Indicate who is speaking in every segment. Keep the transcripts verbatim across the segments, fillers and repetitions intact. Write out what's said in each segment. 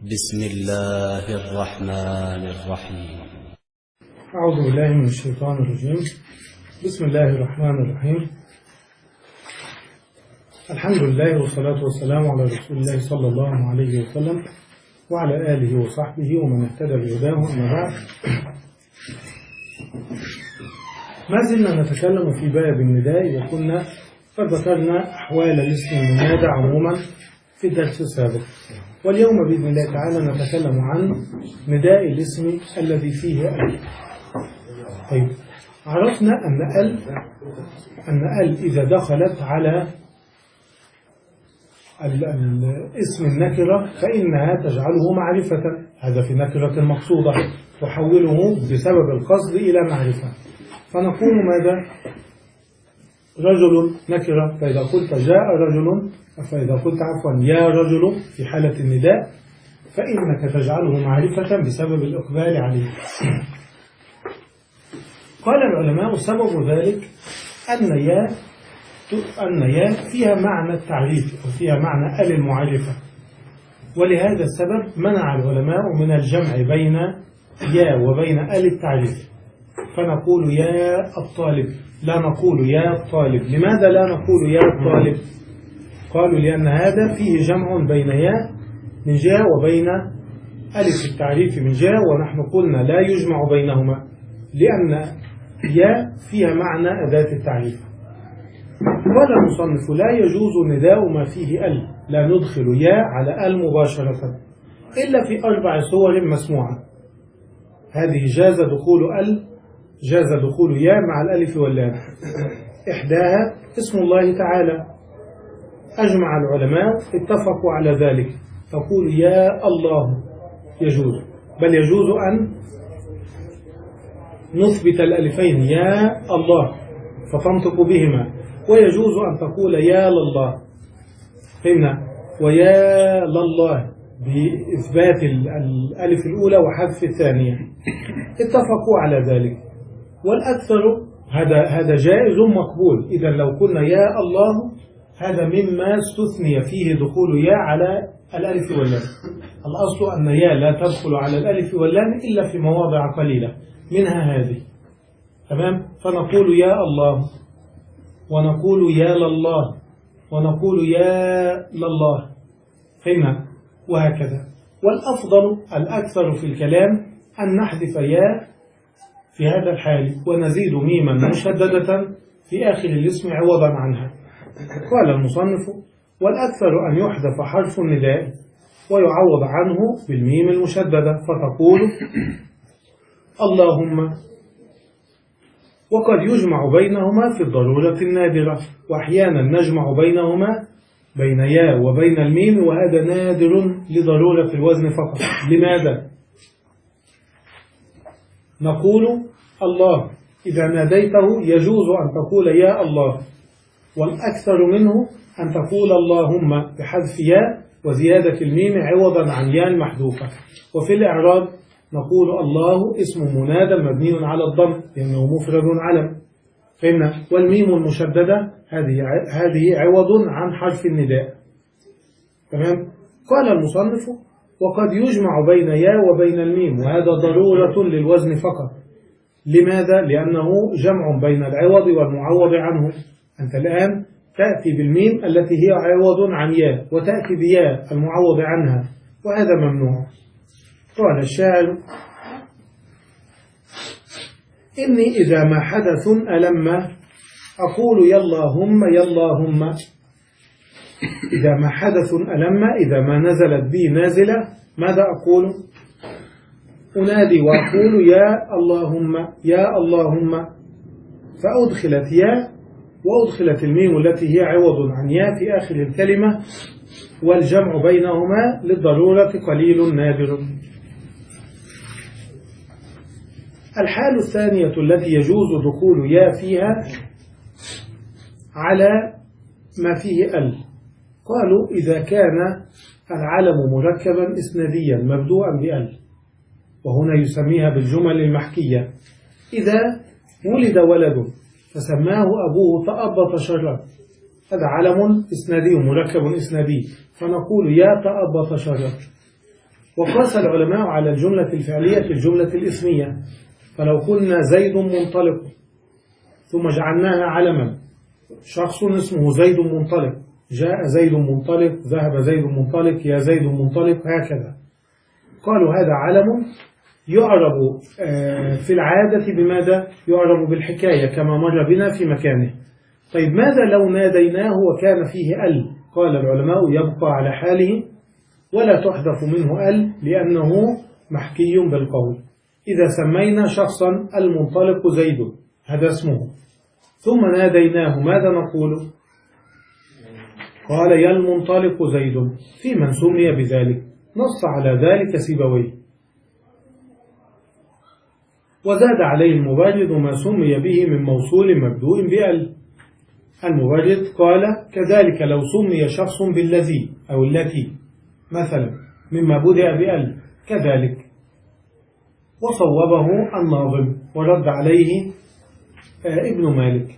Speaker 1: بسم الله الرحمن الرحيم.
Speaker 2: أعوذ بالله من الشيطان الرجيم. بسم الله الرحمن الرحيم. الحمد لله والصلاة والسلام على رسول الله صلى الله عليه وسلم وعلى آله وصحبه ومن اهتدى بهداه. أما بعد، ما زلنا نتكلم في باب النداء، وكنا قد ذكرنا أحوال الاسم المنادى عموما في الدرس السابق، واليوم بإذن الله تعالى نتكلم عن نداء الاسم الذي فيه ال. طيب، عرفنا أن ال أن ال إذا دخلت على الاسم النكرة فإنها تجعله معرفة، هذا في نكرة مقصودة، تحوله بسبب القصد إلى معرفة. فنقول ماذا؟ رجل نكرة، فإذا قلت جاء رجل، فإذا قلت عفوا يا رجل في حالة النداء فإنك تجعله معرفة بسبب الإقبال عليه. قال العلماء سبب ذلك أن يا أن يا فيها معنى التعريف، أو فيها معنى ال المعرفة، ولهذا السبب منع العلماء من الجمع بين يا وبين ال التعريف، فنقول يا الطالب، لا نقول يا الطالب. لماذا لا نقول يا الطالب؟ قالوا لأن هذا فيه جمع بين يا من جهة وبين ألف التعريف من جهة، ونحن قلنا لا يجمع بينهما لأن يا فيها معنى أداة التعريف. قال المصنف لا يجوز نداء ما فيه ال، لا ندخل يا على ال مباشرة إلا في أربع صور مسموعة. هذه جاز دخول ال جاز دخول يا مع الألف واللام. إحداها اسم الله تعالى، أجمع العلماء اتفقوا على ذلك، تقول يا الله يجوز، بل يجوز أن نثبت الألفين يا الله فتنطق بهما، ويجوز أن تقول يا لله، فهمنا، ويا لله بإثبات الألف الأولى وحذف الثانية، اتفقوا على ذلك. والأكثر هذا هذا جائز مقبول. إذا لو قلنا يا الله هذا مما استثني فيه دخول يا على الألف واللام. الأصل أن يا لا تدخل على الألف واللام إلا في مواضع قليلة، منها هذه. تمام؟ فنقول يا الله، ونقول يا لله، ونقول يا لله، فهمنا، وهكذا. والأفضل الأكثر في الكلام أن نحذف يا في هذا الحال ونزيد ميما مشددة في آخر الاسم عوضا عنها. قال المصنف والأكثر أن يحذف حرف النداء ويعوض عنه بالميم المشددة، فتقول اللهم. وقد يجمع بينهما في الضرورة النادرة، وأحيانا نجمع بينهما بين يا وبين الميم، وهذا نادر لضرورة الوزن فقط. لماذا؟ نقول الله إذا ناديته يجوز أن تقول يا الله، والأكثر منه أن تقول اللهم بحذف يا وزيادة الميم عوضا عن يا المحذوفة. وفي الإعراب نقول الله اسم منادى مبني على الضم لأنه مفرد علم، فهمنا، والميم المشددة هذه هذه عوض عن حرف النداء. تمام؟ قال المصنف وقد يجمع بين يا وبين الميم، وهذا ضرورة للوزن فقط. لماذا؟ لأنه جمع بين العوض والمعوض عنه. أنت الآن تأتي بالميم التي هي عوض عن يا، وتأتي بيا المعوض عنها، وهذا ممنوع. قال الشاعر إني إذا ما حدث ألم أقول يا اللهم يا اللهم. إذا ما حدث ألم، إذا ما نزلت بي نازلة، ماذا أقول؟ أنادي وأقول يا اللهم يا اللهم، فأدخلت يا وأدخلت الميم التي هي عوض عن يا في آخر الكلمة، والجمع بينهما للضرورة قليل نادر. الحال الثانية التي يجوز دخول يا فيها على ما فيه ال، قالوا إذا كان العلم مركبا إسناديا مبدوءا بأل، وهنا يسميها بالجمل المحكية. إذا ولد ولد فسماه أبوه تأبط شرا، هذا علم إسنادي مركب إسنادي، فنقول يا تأبط شرا. وقاس العلماء على الجملة الفعلية الجملة الاسمية، فلو قلنا زيد منطلق ثم جعلناها علما، شخص اسمه زيد منطلق، جاء زيد منطلق، ذهب زيد منطلق، يا زيد منطلق، هكذا. قالوا هذا علم يعرب في العادة بماذا؟ يعرب بالحكاية كما مر بنا في مكانه. طيب ماذا لو ناديناه وكان فيه ال؟ قال العلماء يبقى على حاله ولا تحذف منه ال لأنه محكي بالقول. إذا سمينا شخصا المنطلق زيد، هذا اسمه، ثم ناديناه ماذا نقول؟ قال يا المنطلق زيد، في من سمي بذلك، نص على ذلك سيبويه. وزاد عليه المبرد ما سمي به من موصول مبدوء بأل. المبرد قال كذلك لو سمي شخص بالذي أو التي مثلا مما بدأ بأل كذلك. وصوبه الناظم ورد عليه ابن مالك.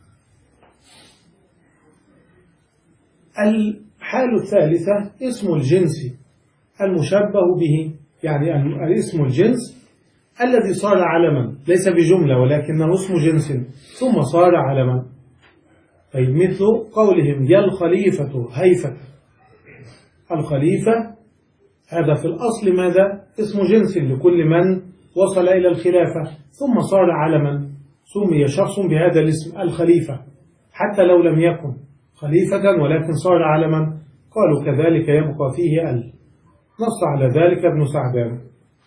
Speaker 2: الحال الثالثة اسم الجنس المشبه به، يعني الاسم الجنس الذي صار علما، ليس بجملة ولكنه اسم جنس ثم صار علما. طيب مثل قولهم يا الخليفة هيفة، الخليفة هذا في الأصل ماذا؟ اسم جنس لكل من وصل إلى الخلافة ثم صار علما، سمي شخص بهذا الاسم الخليفة حتى لو لم يكن خليفة ولكن صار علما. قالوا كذلك يبقى فيه ال، نص على ذلك ابن سعدان.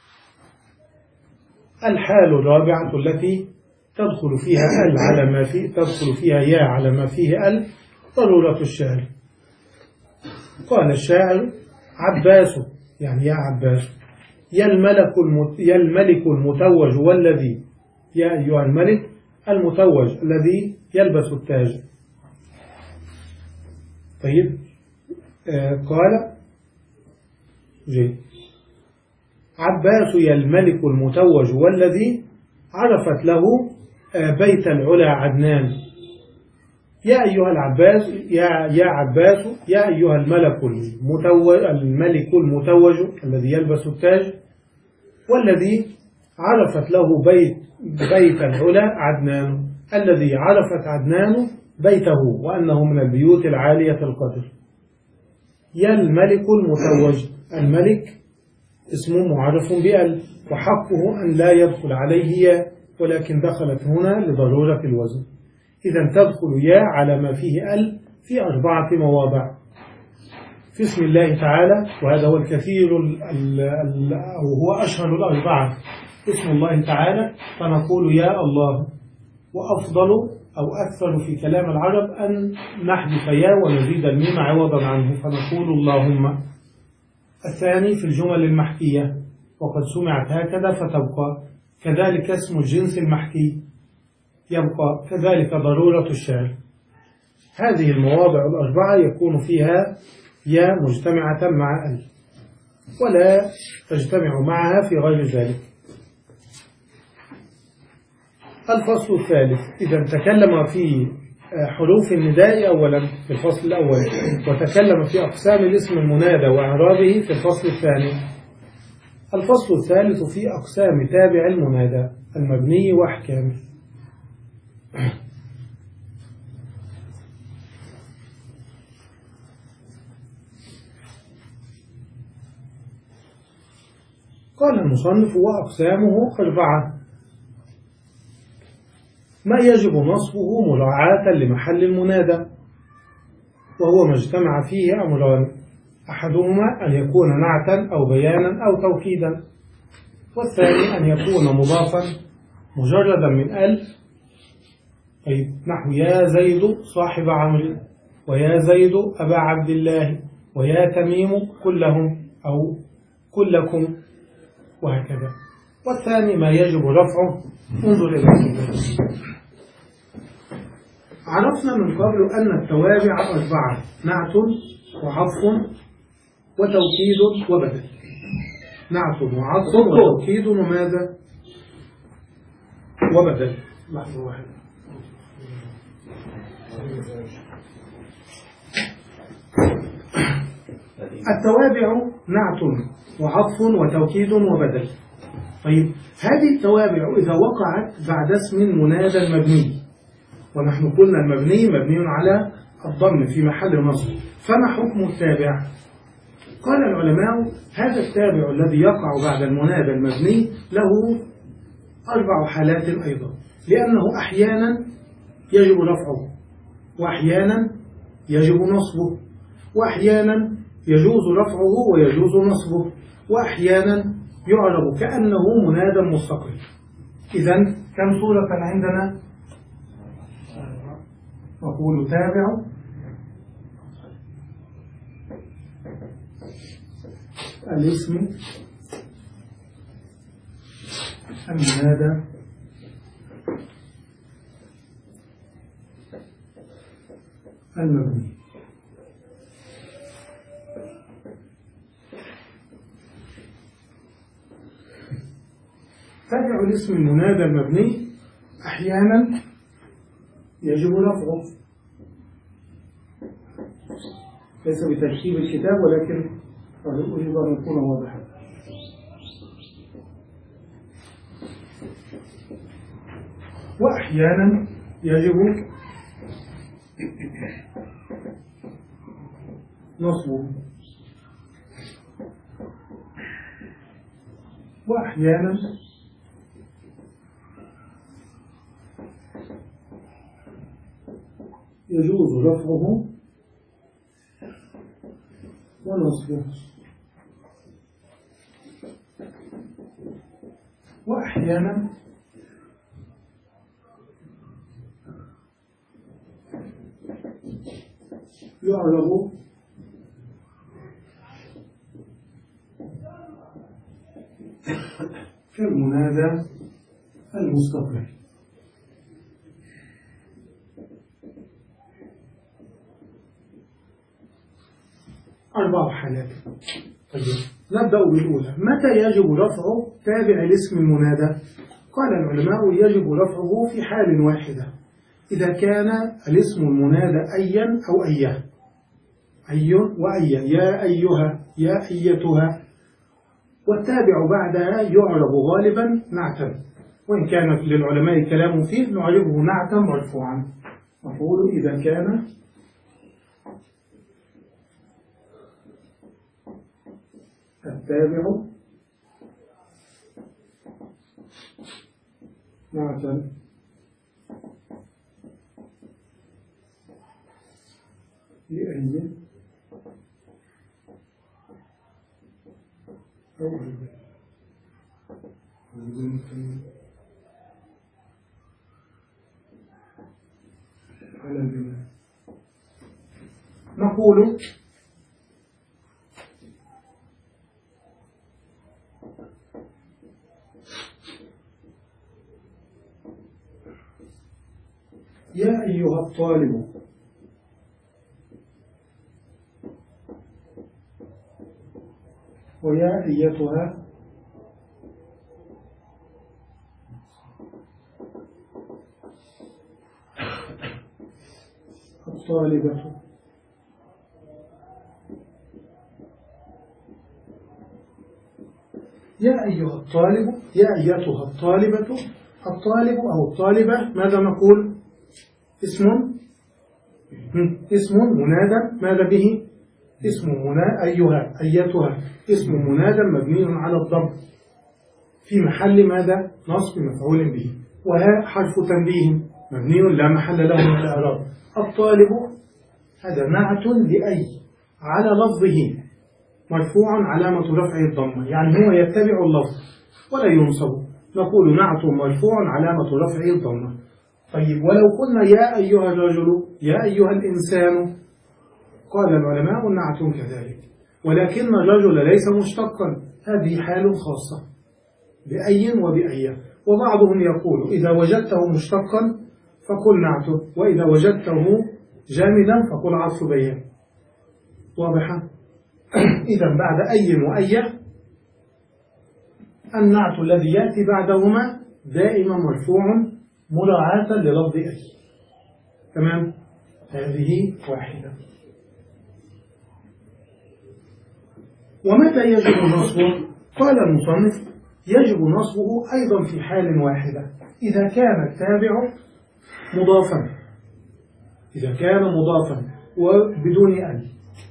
Speaker 2: الحال الرابعة التي تدخل فيها ال على ما فيه، تدخل فيها يا على ما فيه ال، ضرورة الشعر. قال الشاعر عباس، يعني يا عباس، يا الملك يا الملك المتوج والذي، يا أيها الملك المتوج الذي يلبس التاج. طيب آه قال جي عباس يا الملك المتوج والذي عرفت له آه بيت العلا عدنان. يا أيها العباس، يا يا عباس، يا أيها الملك المتوج الملك المتوج الذي يلبس التاج والذي عرفت له بيت بيت العلا عدنان، الذي عرفت عدنان بيته وأنه من البيوت العالية القدر. يا الملك المتوج، الملك اسمه معرف بأل وحقه أن لا يدخل عليه يا، ولكن دخلت هنا لضرورة الوزن. إذا تدخل يا على ما فيه ال في أربعة مواضع. في اسم الله تعالى، وهذا هو الكثير ال ال أو هو أشهر الأربعة، اسم الله تعالى فنقول يا الله. وأفضل أو أكثر في كلام العرب أن نحذف يا ونزيد الميم عوضا عنه فنقول اللهم. الثاني في الجمل المحكية وقد سمعت هكذا فتبقى، كذلك اسم الجنس المحكي يبقى، كذلك ضرورة الشعر. هذه المواضع الأربعة يكون فيها يا مجتمعة مع ال ولا تجتمع معها في غير ذلك. الفصل الثالث، إذا تكلم في حروف النداء أولا في الفصل الأول وتكلم في أقسام الاسم المنادى وإعرابه في الفصل الثاني. الفصل الثالث في أقسام تابع المنادى المبني وأحكامه. قال المصنف وأقسامه أربعة. ما يجب نصبه مراعاة لمحل المنادى، وهو ما اجتمع فيه أمران، أحدهما أن يكون نعتا أو بيانا أو توكيدا، والثاني أن يكون مضافا مجردا من ال. طيب نحو يا زيد صاحب عمرو، ويا زيد أبا عبد الله، ويا تميم كلهم أو كلكم، وهكذا. والثاني ما يجب رفعه، انظر إلى الكتاب. عرفنا من قبل أن التوابع أربعة: نعت وعطف وتوكيد وبدل. نعت وعطف وتوكيد وماذا؟ وبدل. لحظة واحدة. التوابع نعت وعطف وتوكيد وبدل. طيب هذه التوابع إذا وقعت بعد اسم منادى مبني، ونحن قلنا المبني مبني على الضم في محل نصب، فما حكم التابع؟ قال العلماء هذا التابع الذي يقع بعد المنادى المبني له أربع حالات أيضا، لأنه أحيانا يجب رفعه، وأحيانا يجب نصبه، وأحيانا يجوز رفعه ويجوز نصبه، وأحيانا يعرب كأنه منادى مستقل. إذن كم صورة عندنا؟ نقول تابع الاسم المنادى المبني. تابع الاسم المنادى المبني أحيانا يجب رفعه، ليس بترتيب الكتاب ولكن أريد أن يكون واضحا. وأحيانا يجب نصبه، وأحيانا يجوز رفعه ونصبه، وأحيانا يعرب كالمنادى المستقل. أربع حالات. طيب نبدأ بالأولى، متى يجب رفع تابع الاسم المنادى؟ قال العلماء يجب رفعه في حال واحدة، إذا كان الاسم المنادى أيا أو أيه، أي وأيا، يا أيها يا أيتها، والتابع بعدها يعرب غالبا نعتا، وإن كان للعلماء كلام فيه نعربه نعتا مرفوعا. نقول إذا كان التابع نعتا لأي أو على البناء، نقول يا أيها الطالب ويا أيتها الطالبة، يا أيها الطالب يا أيتها الطالبة. الطالب أو الطالبة ماذا نقول؟ اسم اسم منادى، ماذا به؟ اسم منادى. أيها أيتها اسم منادى مبني على الضم في محل ماذا؟ نصب مفعول به. وها حرف تنبيه مبني لا محل له من الإعراب. الطالب هذا نعت لأي على لفظه مرفوع علامة رفعه الضمة، يعني هو يتبع اللفظ ولا ينصب، نقول نعت مرفوع علامة رفعه الضمة. طيب ولو قلنا يا أيها الرجل يا أيها الإنسان، قال العلماء نعت كذلك، ولكن الرجل ليس مشتقا، هذه حال خاصة بأي وبأي. وبعضهم يقول إذا وجدته مشتقا فقل نعت، وإذا وجدته جامدا فقل عطف بيان. واضحة؟ إذا بعد أي وأي النعت الذي يأتي بعدهما دائما مرفوع مراعاة للفظ أي. تمام؟ هذه واحدة. ومتى يجب نصبه؟ قال المصنف يجب نصبه أيضا في حال واحدة، إذا كان التابع مضافا، إذا كان مضافا وبدون أل.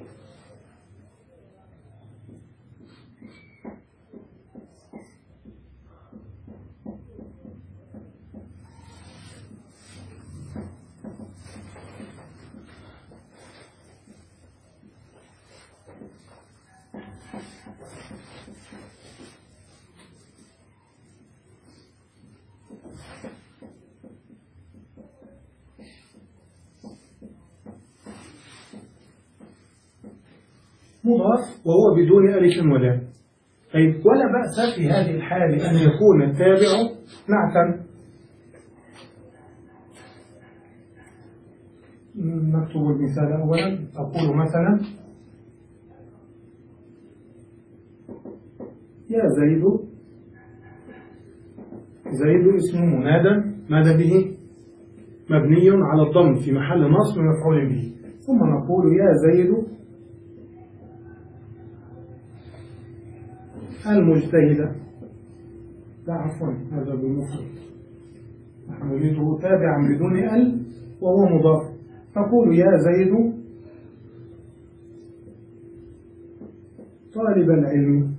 Speaker 2: مضاف وهو بدون ألف ولام. طيب ولا بأس في هذه الحال أن يكون التابع نعتا. نكتب المثال أولا. أقول مثلا يا زيد. زيد اسم منادى ماذا به؟ مبني على الضم في محل نصب مفعول به. ثم نقول يا زيد المجتهدة. لا عفوا هذا بالمفرد، نحن نريده تابعا بدون ال وهو مضاف. تقول يا زيد طالب العلم.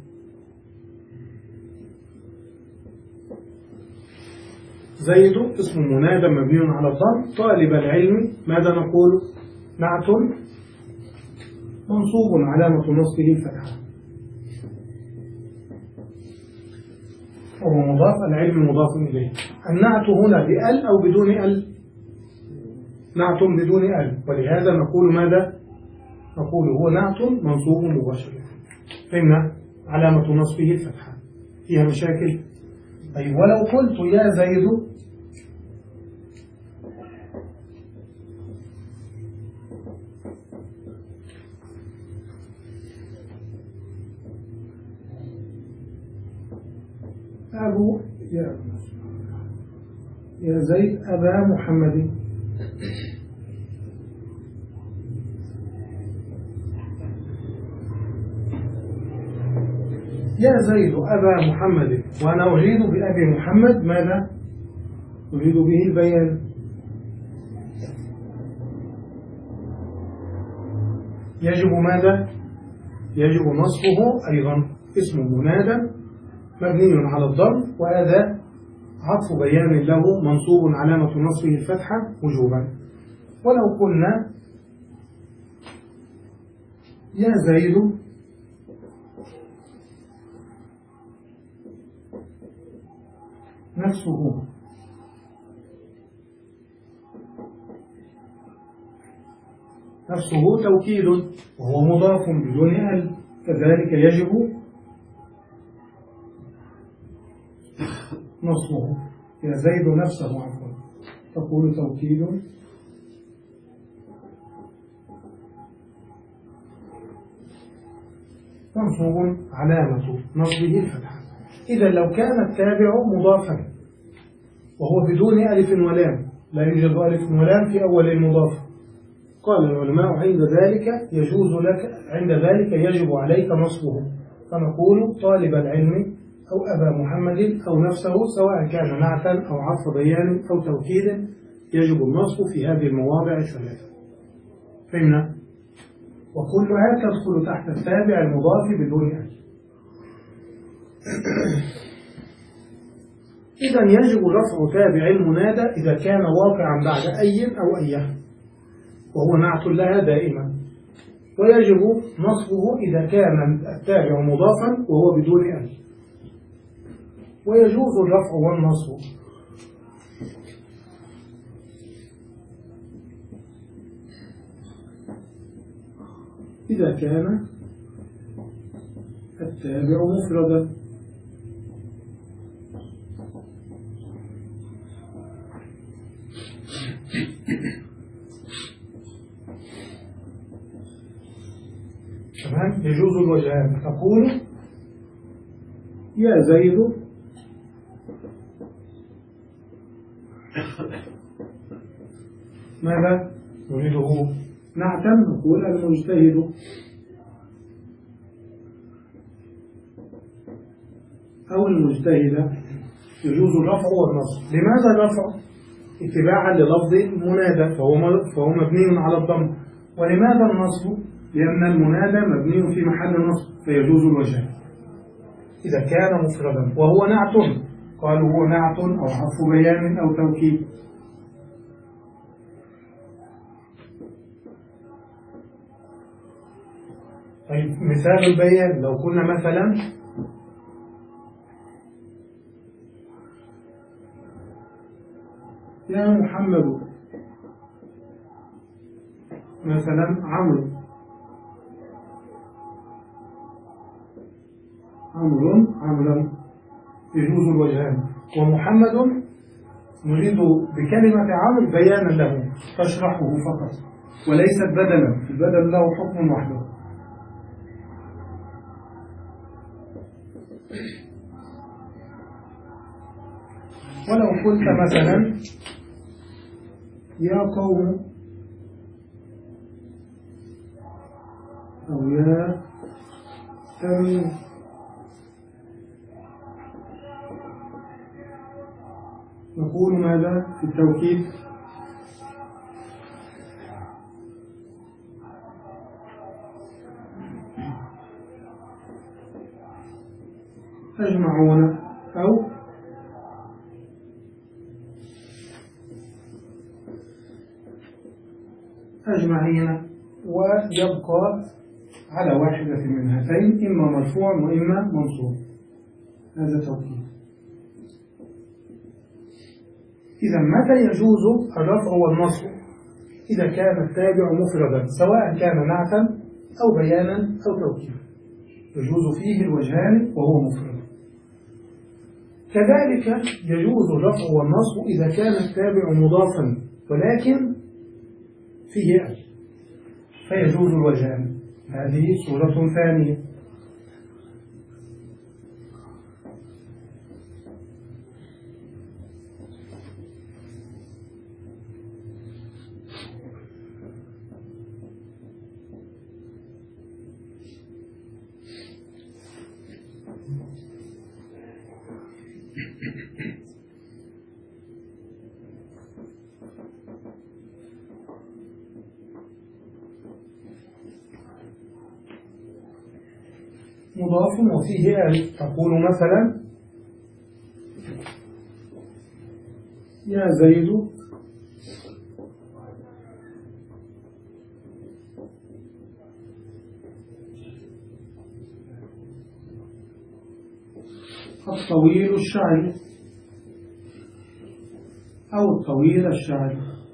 Speaker 2: زيد اسم منادى مبني على الضم. طالب العلم ماذا نقول؟ نعت منصوب علامة نصبه الفتحة، وهو مضاف. العلم مضاف إليه. النعت هنا بأل أو بدون أل؟ نعت بدون أل، ولهذا نقول ماذا؟ نقول هو نعت منصوب مباشرة. فهمنا؟ علامة نصبه الفتحة. فيها مشاكل؟ أي ولو قلت يا زيد أبو يا, يا زيد أبا محمد. يا زيد أبا محمد، وأنا أريد بأبي محمد ماذا؟ أريد به البيان. يجب ماذا؟ يجب نصبه أيضا. اسم منادى مبني على الضم، وهذا عطف بيان له منصوب علامة نصبه الفتحة وجوبا. ولو قلنا يا زيد نفسه، نفسه توكيد وهو مضاف بدون ال، كذلك يجب نصبه. يا زيد نفسه عفوا تقول توكيد منصوب علامة نصبه الفتحة. إذا لو كان التابع مضافا وهو بدون ألف ولام، لا يوجد ألف ولام في أول المضاف، قال العلماء عند ذلك يجوز لك، عند ذلك يجب عليك نصبه، فنقول طالب العلم أو أبا محمد أو نفسه، سواء كان نعتا أو عطف بيان أو توكيد، يجب النصب في هذه المواضع الثلاثة. فهمنا؟ وكلها تدخل تحت التابع المضاف بدون أل. إذا يجب رفع تابع المنادى إذا كان واقعا بعد أي أو أيه، وهو نعت لها دائما. ويجب نصبه إذا كان التابع مضافا وهو بدون أل. ويجوز الرفع والنصب إذا كان التابع مفردا. تمام. يجوز الوجهان. تقول يا زيد ماذا نريده؟ نعتا نقول المجتهد. أو المجتهد يجوز الرفع والنصب. لماذا الرفع؟ اتباعا للفظ المنادى فهو فهو مبني على الضم. ولماذا النصب؟ لأن المنادى مبني في محل نصب فيجوز الوجهان إذا كان مفردا وهو نعت، قالوا هو نعت أو حرف بيان أو توكيد. طيب مثال البيان لو قلنا مثلا يا محمد، مثلا عمرو عمرو عمرا يجوز الوجهان. ومحمد نريد بكلمة عمرو بيانا له تشرحه فقط وليست بدلا، البدل له حكم وحده. ولو قلت مثلا يا قوم أو يا تميم، نقول ماذا في التوكيد؟ تجمعون أو أجمعين، ويبقى على واحدة من هاتين إما مرفوع وإما منصوب. هذا توكيد. إذا متى يجوز الرفع والنصب؟ إذا كان التابع مفردا سواء كان نعتا أو بيانا أو توكيدا يجوز فيه الوجهان وهو مفرد. كذلك يجوز الرفع والنصب إذا كان التابع مضافا ولكن فيه أل فيجوز الوجهان. هذه صورة ثانية. مضاف وفيه أل، تقول مثلا يا زيد الطويل الشعري أو الطويل الشعري.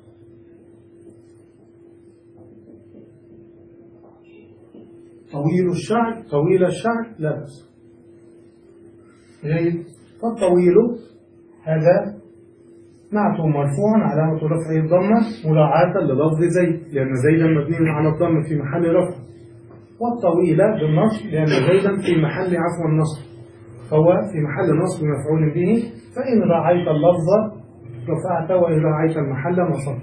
Speaker 2: طويل الشعر طويل الشعر لا بأس. جيد. فالطويل هذا نعت مرفوع علامة رفعه الضمة مراعاة للفظ زيد لأن زيدا مبني على الضم في محل رفع، والطويل بالنصب لأن زيدا في محل عفو النصب فهو في محل نصب مفعول به، فإن راعيت اللفظ رفعت وإن راعيت المحل نصبت.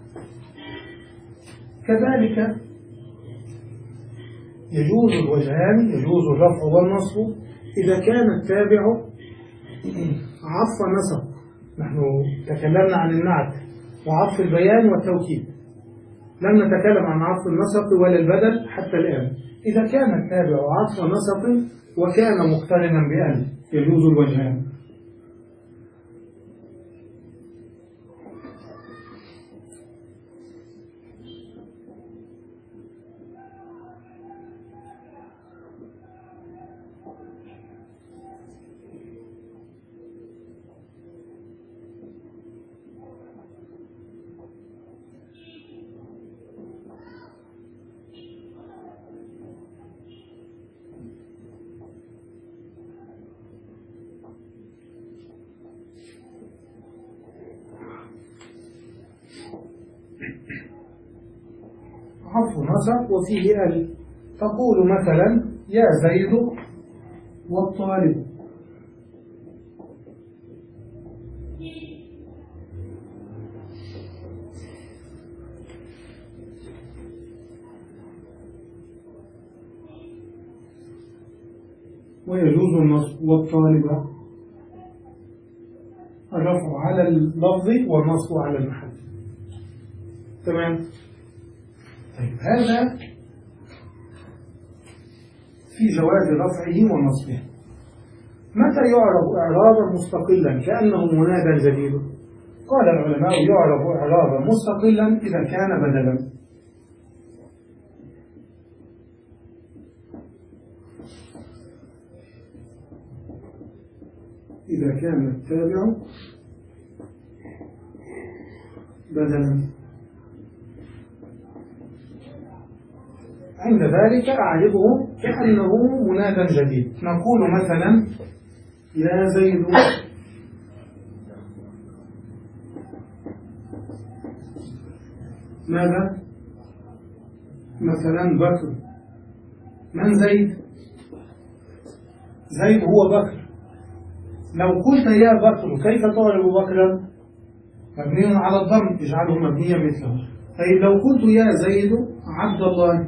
Speaker 2: كذلك يجوز الوجهان، يجوز الرفع والنصب إذا كان التابع عطف نسق. نحن تكلمنا عن النعت وعطف البيان والتوكيد، لم نتكلم عن عطف النسق ولا البدل حتى الآن. إذا كان التابع عطف نسق وكان مقترنا بأن يجوز الوجهان. عطف نسق وفيه ال، تقول مثلا يا زيد والطالب. ويجوز النصب، والطالب الرفع على اللفظ والنصب على المحل. تمام. طيب هذا في جواز رفعه ونصبه. متى يعرب إعرابا مستقلا كأنه منادى جديد؟ قال العلماء يعرب إعرابا مستقلا إذا كان بدلا. إذا كان التابع بدلا. عند ذلك أعربه كأنه منادى جديد. نقول مثلا يا زيد ماذا؟ مثلا بكر. من زيد؟ زيد هو بكر. لو قلت يا بكر كيف تعرب بكرا؟ مبني على الضم، اجعله مبنيا مثله. طيب لو قلت يا زيد عبد الله،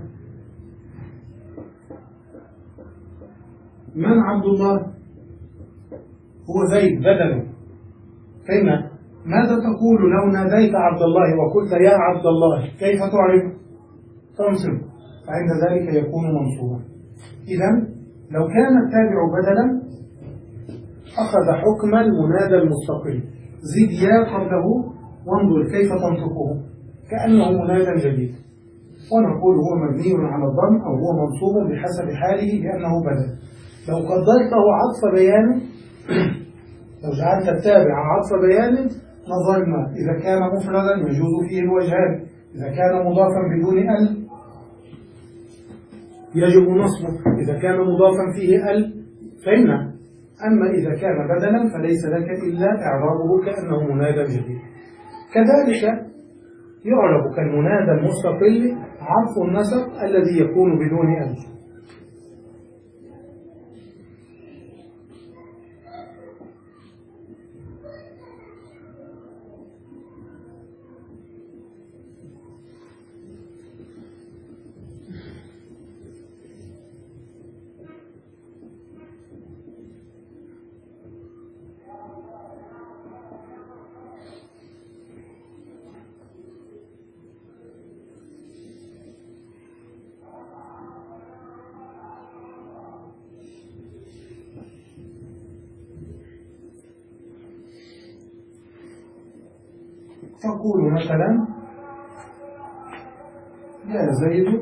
Speaker 2: من عبد الله؟ هو زيد بدله. فهمنا؟ ماذا تقول لو ناديت عبد الله وقلت يا عبد الله كيف تعرف؟ تنصب، فعند ذلك يكون منصوبا. إذن لو كان التابع بدلا أخذ حكم المنادى المستقل. زد يا قبله وانظر كيف تنطقه كأنه منادى جديد، ونقول هو مبني على الضم أو هو منصوب بحسب حاله لأنه بدل. لو قدرته عطف بيان لو جعلت التابع عطف بيان نظرنا إذا كان مفردا يجوز فيه الوجهان، إذا كان مضافا بدون ال يجب نصبه، إذا كان مضافا فيه ال فإن. أما إذا كان بدلا فليس لك إلا إعرابه كأنه منادى جديد. كذلك يعرب كالمنادى المستقل عطف النسق الذي يكون بدون ال. تقول مثلا يا زيد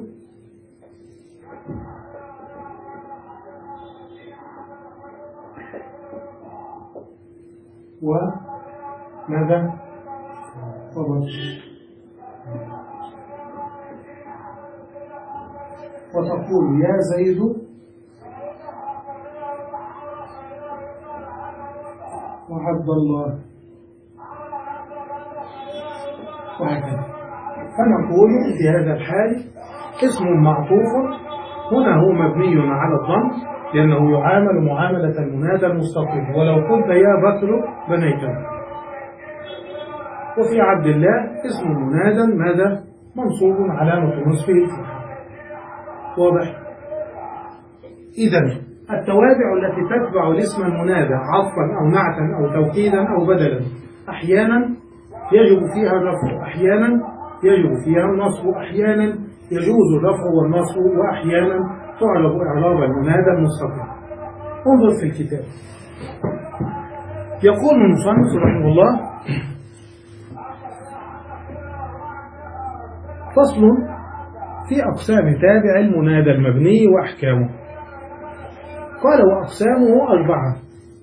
Speaker 2: وماذا؟ فضل. وتقول يا زيد وعبد الله، وهكذا. فنقول في هذا الحال اسم معطوف هنا هو مبني على الضم لأنه يعامل معاملة المنادى المستقل. ولو قلت يا بكر بنيته. وفي عبد الله اسم منادى ماذا؟ منصوب علامة نصبه. واضح؟ إذن التوابع التي تتبع الاسم المنادى عطفا أو نعتا أو توكيدا أو بدلا أحيانا يجب فيها الرفع، أحيانا يجب فيها النصب، أحيانا يجوز الرفع والنصب، وأحيانا تعرب إعراب المنادى المستقل. انظر في الكتاب. يقول المصنف رحمه الله: فصل في أقسام تابع المنادى المبني وأحكامه. قال: وأقسامه أربعة.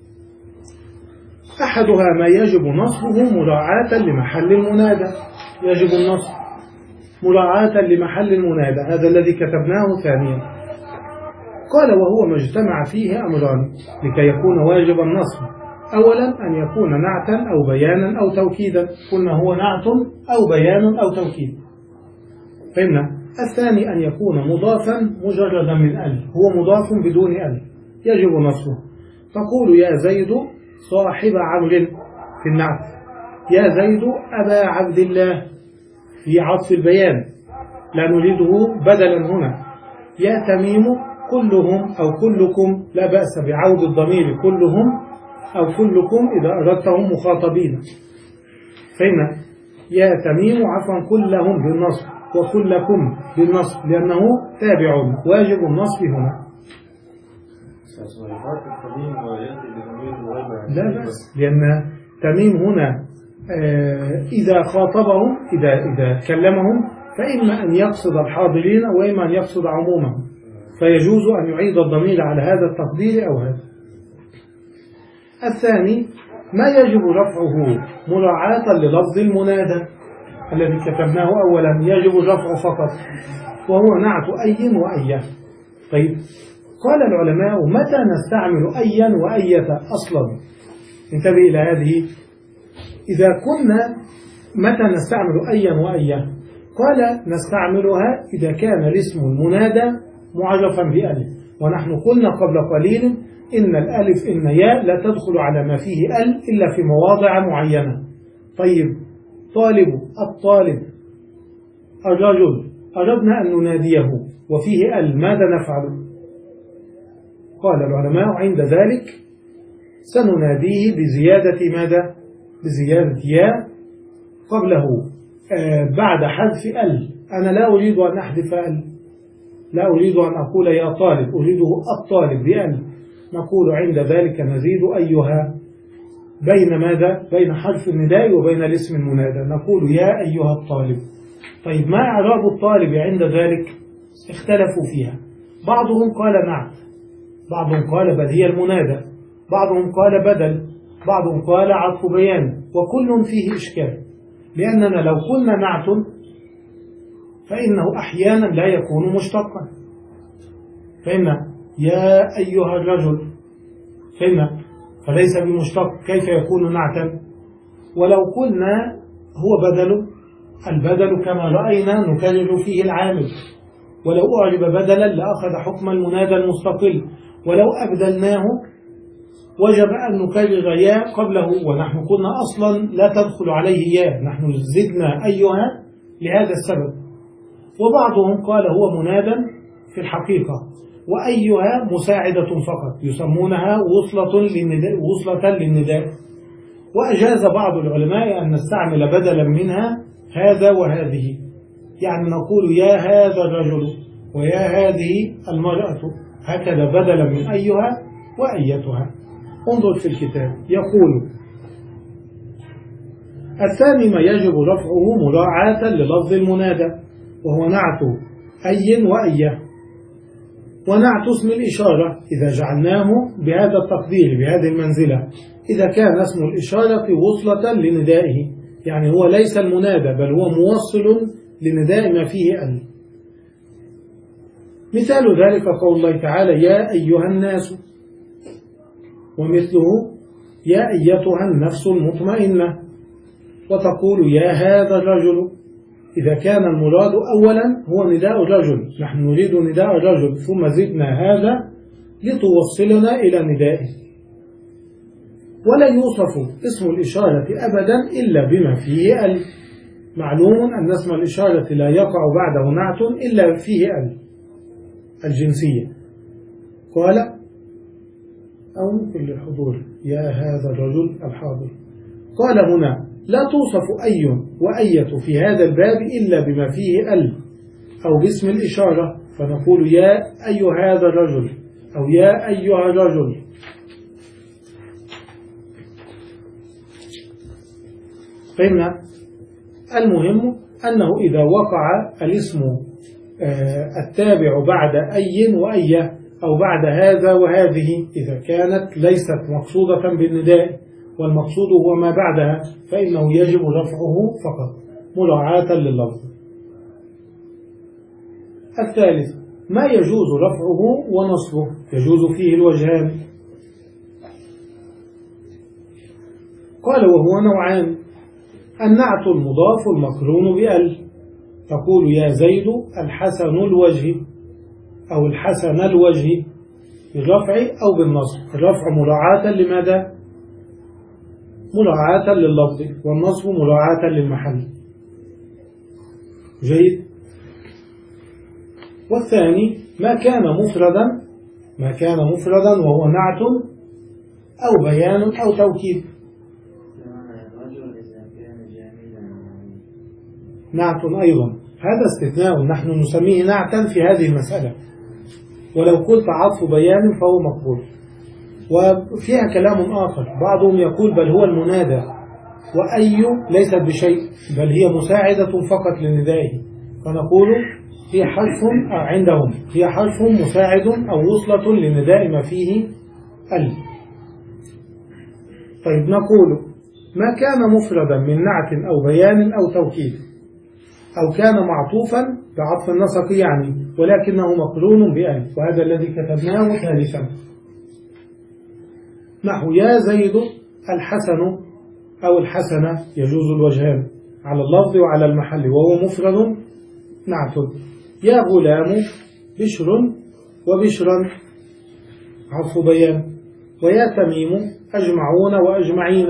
Speaker 2: أحدها ما يجب نصبه مراعاة لمحل المنادى، يجب النصب مراعاة لمحل المنادى، هذا الذي كتبناه ثانيا. قال: وهو ما اجتمع فيه أمران لكي يكون واجب النصب. أولا أن يكون نعتا أو بيانا أو توكيدا، قلنا هو نعت أو بيان أو توكيد، فهمنا. الثاني أن يكون مضافا مجردا من ال، هو مضاف بدون ال، يجب نصبه. تقول يا زيد صاحب عمرو في النعت، يا زيد أبا عبد الله في عطف البيان لا نريده بدلا هنا، يا تميم كلهم أو كلكم، لا بأس بعود الضمير كلهم أو كلكم إذا أردتهم مخاطبين. فإن يا تميم عفوا كلهم بالنصب وكلكم بالنصب لأنه تابع واجب النصب هنا. لا بأس، لأن تميم هنا إذا خاطبهم إذا إذا كلمهم فإما أن يقصد الحاضرين وإما أن يقصد عمومهم، فيجوز أن يعيد الضمير على هذا التقدير أو هذا. الثاني ما يجب رفعه مراعاة للفظ المنادى الذي كتبناه أولا، يجب الرفع فقط وهو نعت أي وأية. طيب قال العلماء متى نستعمل أيا وأية أصلا؟ انتبه إلى هذه. إذا كنا متى نستعمل أيا وأية؟ قال نستعملها إذا كان الاسم المنادى معرفا بألف، ونحن قلنا قبل قليل إن الألف إن ياء لا تدخل على ما فيه أل إلا في مواضع معينة. طيب طالب الطالب الرجل أردنا أن نناديه وفيه أل، ماذا نفعل؟ قال العلماء عند ذلك سنناديه بزيادة ماذا؟ بزيادة ياء قبله آه بعد حذف ال. أنا لا أريد أن أحذف ال، لا أريد أن أقول يا طالب، أريده الطالب بأل. نقول عند ذلك نزيد أيها بين ماذا؟ بين حرف النداء وبين الاسم المنادى، نقول يا أيها الطالب. طيب ما إعراب الطالب عند ذلك؟ اختلفوا فيها، بعضهم قال نعت، بعضهم قال بل هي المنادى، بعضهم قال بدل، بعضهم قال عطف بيان، وكل فيه إشكال. لأننا لو قلنا نعت فإنه أحيانا لا يكون مشتقا، فإن يا أيها الرجل فإن فليس بمشتق، كيف يكون نعتا؟ ولو قلنا هو بدل، البدل كما رأينا نكرر فيه العامل، ولو أعرب بدلا لأخذ حكم المنادى المستقل، ولو أبدلناه وجب أن نكرر يا قبله، ونحن قلنا أصلا لا تدخل عليه يا، نحن زدنا أيها لهذا السبب. وبعضهم قال هو منادا في الحقيقة، وأيها مساعدة فقط يسمونها وصلة للنداء, وصلة للنداء. وأجاز بعض العلماء أن نستعمل بدلا منها هذا وهذه، يعني نقول يا هذا الرجل ويا هذه المرأة، هكذا بدلا من أيها وأيتها. انظر في الكتاب يقول الثاني ما يجب رفعه مراعاة للفظ المنادى وهو نعت أي وأيه، ونعت اسم الإشارة إذا جعلناه بهذا التقدير بهذه المنزلة إذا كان اسم الإشارة وصلة لندائه، يعني هو ليس المنادى بل هو موصل لنداء ما فيه أل. مثال ذلك قول الله تعالى يا أيها الناس، ومثله يا أيتها النفس المطمئنة، وتقول يا هذا الرجل إذا كان المراد أولا هو نداء الرجل، نحن نريد نداء الرجل ثم زدنا هذا لتوصلنا إلى ندائه. ولا يوصف اسم الإشارة أبدا إلا بما فيه ال، معلوم أن اسم الإشارة لا يقع بعده نعت إلا فيه ال الجنسية. قال أو كل الحضور يا هذا الرجل الحاضر. قال هنا لا توصف أي وأية في هذا الباب إلا بما فيه ال أو باسم الإشارة، فنقول يا أي هذا الرجل أو يا أيها الرجل. فإن المهم أنه إذا وقع الاسم التابع بعد أي وأية أو بعد هذا وهذه إذا كانت ليست مقصودة بالنداء والمقصود هو ما بعدها فإنه يجب رفعه فقط مراعاة لللفظ. الثالث ما يجوز رفعه ونصبه، يجوز فيه الوجهان. قال وهو نوعان: النعت المضاف المقرون بأل، تقول يا زيد الحسن الوجه أو الحسن الوجه بالرفع أو بالنصب. الرفع مراعاة لماذا؟ مراعاة لللفظ، والنصب مراعاة للمحل. جيد. والثاني ما كان مفردا ما كان مفردا وهو نعت أو بيان أو توكيد. نعت أيضا هذا استثناء نحن نسميه نعتا في هذه المسألة، ولو قلت عطف بيان فهو مقبول. وفيها كلام آخر، بعضهم يقول بل هو المنادى، وأي ليست بشيء بل هي مساعدة فقط لندائه، فنقول هي حرف عندهم هي حرف مساعد أو وصلة لنداء ما فيه ال. طيب نقول ما كان مفردا من نعت أو بيان أو توكيد، أو كان معطوفا بعطف النسق يعني ولكنه مقرون بأل، وهذا الذي كتبناه ثالثا، نحو يا زيد الحسن أو الحسنة يجوز الوجهان على اللفظ وعلى المحل، وهو مفرد نعت. يا غلام بشر وبشرا عطف بيان. ويا تميم أجمعون وأجمعين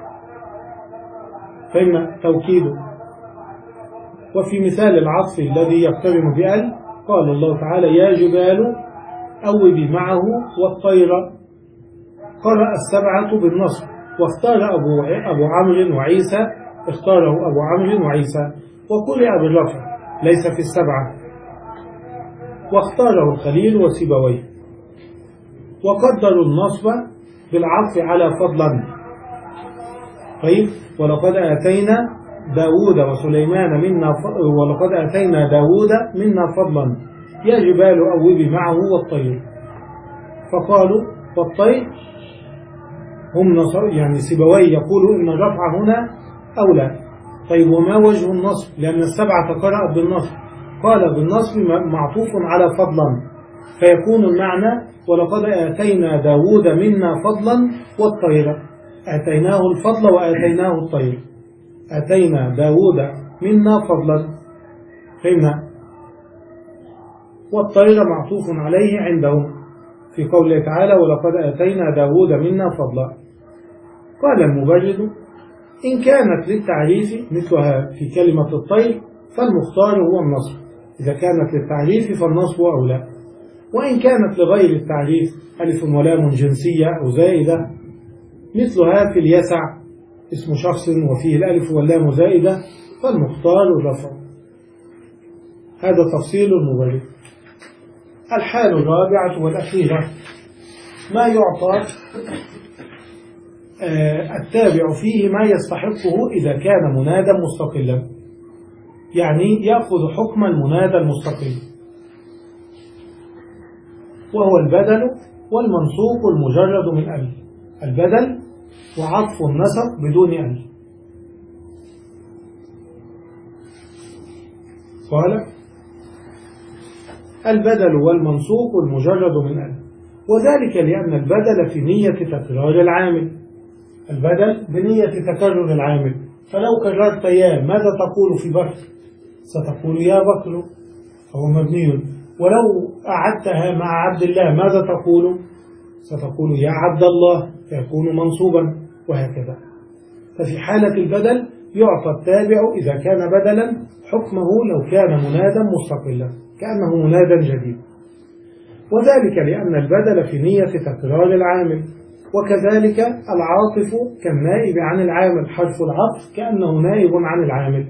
Speaker 2: فإن توكيد. وفي مثال العطف الذي يقترن بأل قال الله تعالى يا جبال أوبي معه والطير. قرأ السبعة بالنصب، واختار أبو, أبو عمرو وعيسى اختاره أبو عمرو وعيسى، وقرأ بالرفع ليس في السبعة، واختاره الخليل وسيبويه. وقدروا النصب بالعطف على فضلا. طيب ولقد آتينا داود وسليمان منا ف... ولقد آتينا داود منا فضلا يا جبال أوبي معه والطير. فقالوا والطير هم نصر يعني سيبويه يقولوا إن الرفع هنا أولى. طيب وما وجه النصب؟ لأن السبعة قرأت بالنصب، قال بالنصب معطوف على فضلا، فيكون المعنى ولقد آتينا داود منا فضلا والطير، آتيناه الفضل وآتيناه الطير، آتينا داود منا فضلا فهمنا. والطير معطوف عليه عندهم في قوله تعالى ولقد آتينا داود منا فضلا. قال المبرد إن كانت للتعريف مثلها في كلمة الطير فالمختار هو النصب، إذا كانت للتعريف فالنصب أولى. وإن كانت لغير التعريف ألف ولام جنسية أو زائدة مثلها في اليسع اسم شخص وفيه الألف واللام زائدة فالمختار الرفع. هذا تفصيل المبرد. الحال الرابعة والأخيرة ما يعطى التابع فيه ما يستحقه إذا كان منادى مستقلا، يعني يأخذ حكم المنادى المستقل، وهو البدل والمنصوب المجرد من ال. البدل وعطف النسق بدون ال. قال البدل والمنصوب المجرد من ال، وذلك لأن البدل في نية تكرار العامل. البدل بنية تكرر العامل، فلو كررت يا ماذا تقول في بكر؟ ستقول يا بكر هو مبني. ولو أعدتها مع عبد الله ماذا تقول؟ ستقول يا عبد الله فيكون منصوبا، وهكذا. ففي حالة البدل يعطى التابع إذا كان بدلا حكمه لو كان منادا مستقلا كأنه منادا جديد، وذلك لأن البدل في نية تكرار العامل. وكذلك العاطف كالنائب عن العامل، حرف العطف كأنه نائب عن العامل.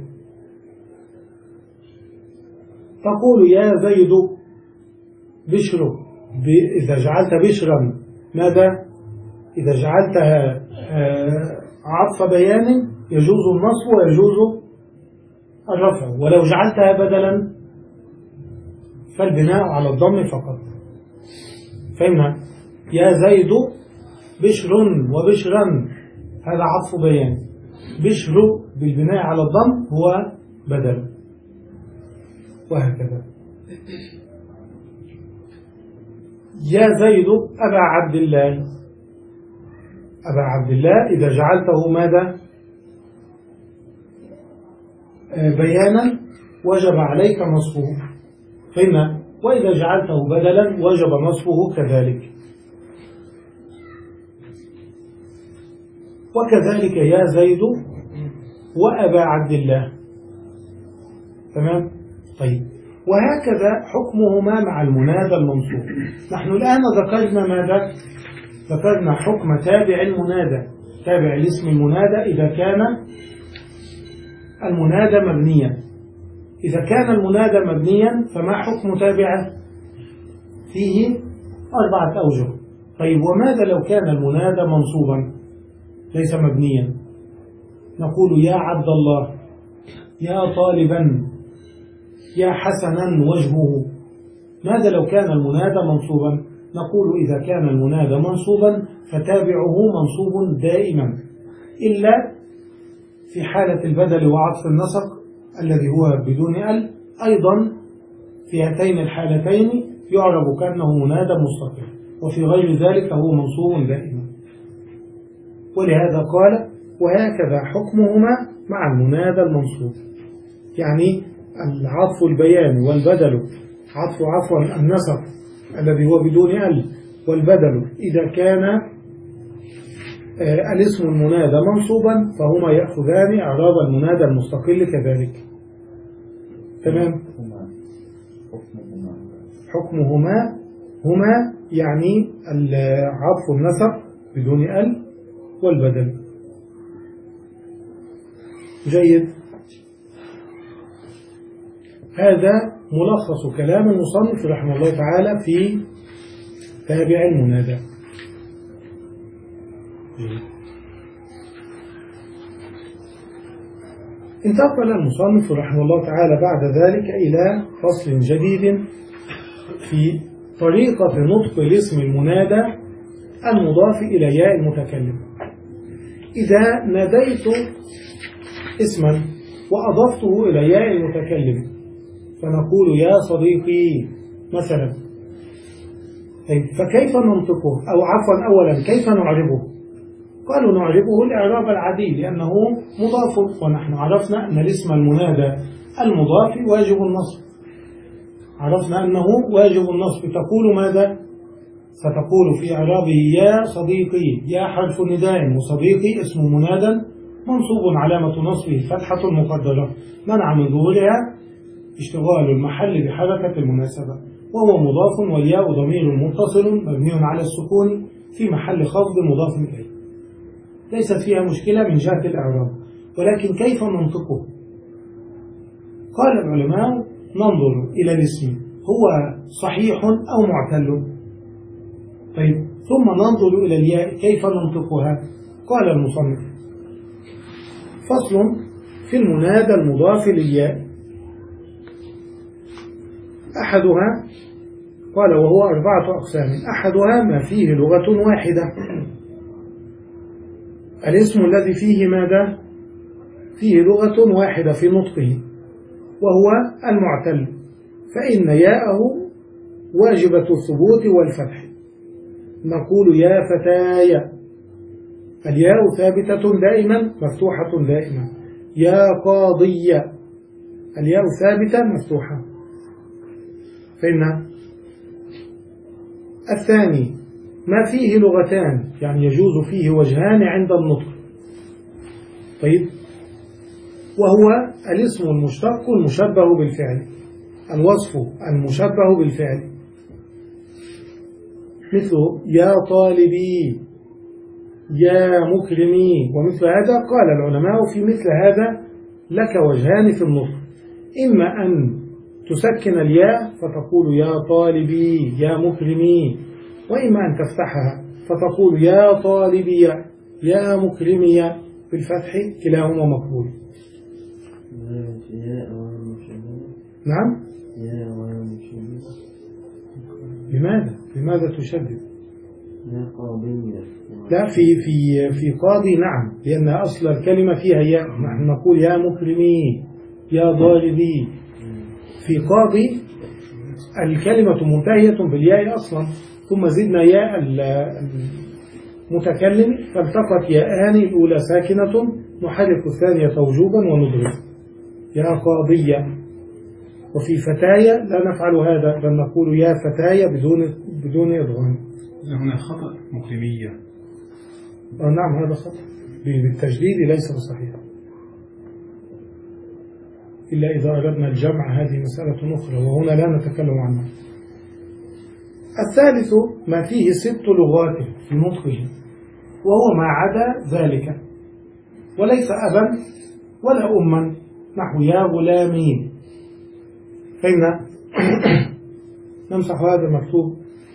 Speaker 2: تقول يا زيد بشر، إذا جعلت بشرا ماذا؟ إذا جعلتها عطف بيان يجوز النصب ويجوز الرفع، ولو جعلتها بدلا فالبناء على الضم فقط. فهمنا؟ يا زيد بشر وبشرا هذا عطف بيان، بشر بالبناء على الضم هو بدل، وهكذا. يا زيد أبا عبد الله، أبا عبد الله إذا جعلته ماذا؟ بيانا وجب عليك نصفه، فهمنا؟ وإذا جعلته بدلا وجب نصفه كذلك. وكذلك يا زيد وأبا عبد الله. تمام؟ طيب وهكذا حكمهما مع المنادى المنصوب. نحن الآن ذكرنا ماذا؟ ذكرنا حكم تابع المنادى، تابع الاسم المنادى إذا كان المنادى مبنيا. إذا كان المنادى مبنيا فما حكم تابعه؟ فيه أربعة أوجه. طيب وماذا لو كان المنادى منصوبا ليس مبنيا؟ نقول يا عبد الله، يا طالبا، يا حسنا وجهه. ماذا لو كان المنادى منصوبا؟ نقول إذا كان المنادى منصوبا فتابعه منصوب دائما، إلا في حالة البدل وعطف النسق الذي هو بدون ال، أيضا في هاتين الحالتين يعرب كأنه منادى مستقل، وفي غير ذلك هو منصوب دائما. ولهذا قال وهكذا حكمهما مع المنادى المنصوب، يعني العطف البياني والبدل، عطف عفوا النسق الذي هو بدون ال والبدل إذا كان آه الاسم المنادى منصوبا فهما يأخذان إعراب المنادى المستقل كذلك. تمام. حكمهما هما يعني عطف النسق بدون ال والبدل. جيد. هذا ملخص كلام المصنف رحمه الله تعالى في تابع المنادى. انتقل المصنف رحمه الله تعالى بعد ذلك إلى فصل جديد في طريقة نطق الاسم المنادى المضاف إلى ياء المتكلم. إذا ناديت اسما وأضفته إلى ياء المتكلم فنقول يا صديقي مثلا. فكيف ننطقه؟ أو عفوا أولا كيف نعربه؟ قالوا نعربه الإعراب العادي لأنه مضاف، ونحن عرفنا أن الاسم المنادى المضاف واجب النصب، عرفنا أنه واجب النصب. تقول ماذا؟ فتقول في إعرابه يا صديقي، يا حرف نداء، وصديقي اسم منادى منصوب علامة نصبه فتحة مقدرة منع من ظهورها اشتغال المحل بحركة المناسبة، وهو مضاف والياء ضمير متصل مبني على السكون في محل خفض مضاف إليه. ليست فيها مشكلة من جهة الإعراب، ولكن كيف ننطقه؟ قال العلماء ننظر إلى الاسم هو صحيح أو معتل. طيب ثم ننظر إلى الياء كيف ننطقها؟ قال المصنف فصل في المنادى المضاف للياء. أحدها قال وهو أربعة أقسام. أحدها ما فيه لغة واحدة، الاسم الذي فيه ماذا؟ فيه لغة واحدة في نطقه وهو المعتل، فإن ياءه واجبة الثبوت والفتح. نقول يا فتاي، الياء ثابتة دائما مفتوحة دائما. يا قاضي، الياء ثابتة مفتوحة. فإن الثاني ما فيه لغتان، يعني يجوز فيه وجهان عند النطق. طيب وهو الاسم المشتق المشبه بالفعل، الوصف المشبه بالفعل، مثل يا طالبي، يا مكرمي، ومثل هذا. قال العلماء في مثل هذا لك وجهان في النطق، إما أن تسكن الياء فتقول يا طالبي يا مكرمي، وإما أن تفتحها فتقول يا طالبي يا مكرمي بالفتح، كلاهما مقبول. نعم. لماذا؟ لماذا تشدد؟ لا، في في في قاضي نعم، لأن أصل الكلمة فيها ياء، نحن نقول يا مكرمي يا ضاربي. في قاضي الكلمة منتهية بالياء أصلا، ثم زدنا ياء المتكلم فالتقت ياءان، الأولى ساكنة نحرك الثانية وجوبا ونضرب يا قاضية. وفي فتايا لا نفعل هذا، بل نقول يا فتايا بدون بدون إضغام.
Speaker 3: هنا خطأ مكرمية.
Speaker 2: نعم هذا خطأ بالتجديد ليس بصحيح. إلا إذا أردنا الجمع، هذه مسألة أخرى وهنا لا نتكلم عنها. الثالث ما فيه ست لغات في نطقه وهو ما عدا ذلك، وليس أبا ولا أما، نحو يا غلامين. فإن نمسح هذا مكتوب.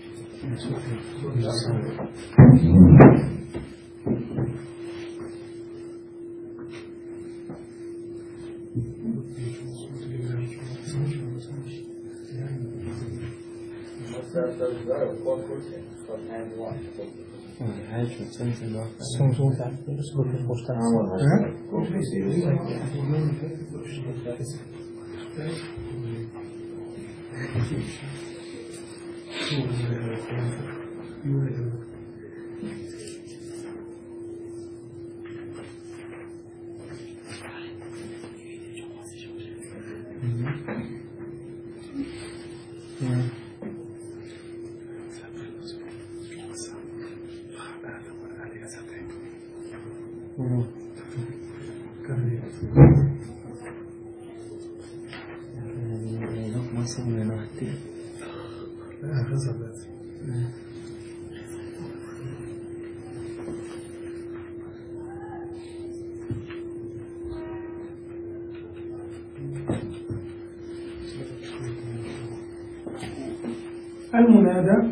Speaker 2: المنادى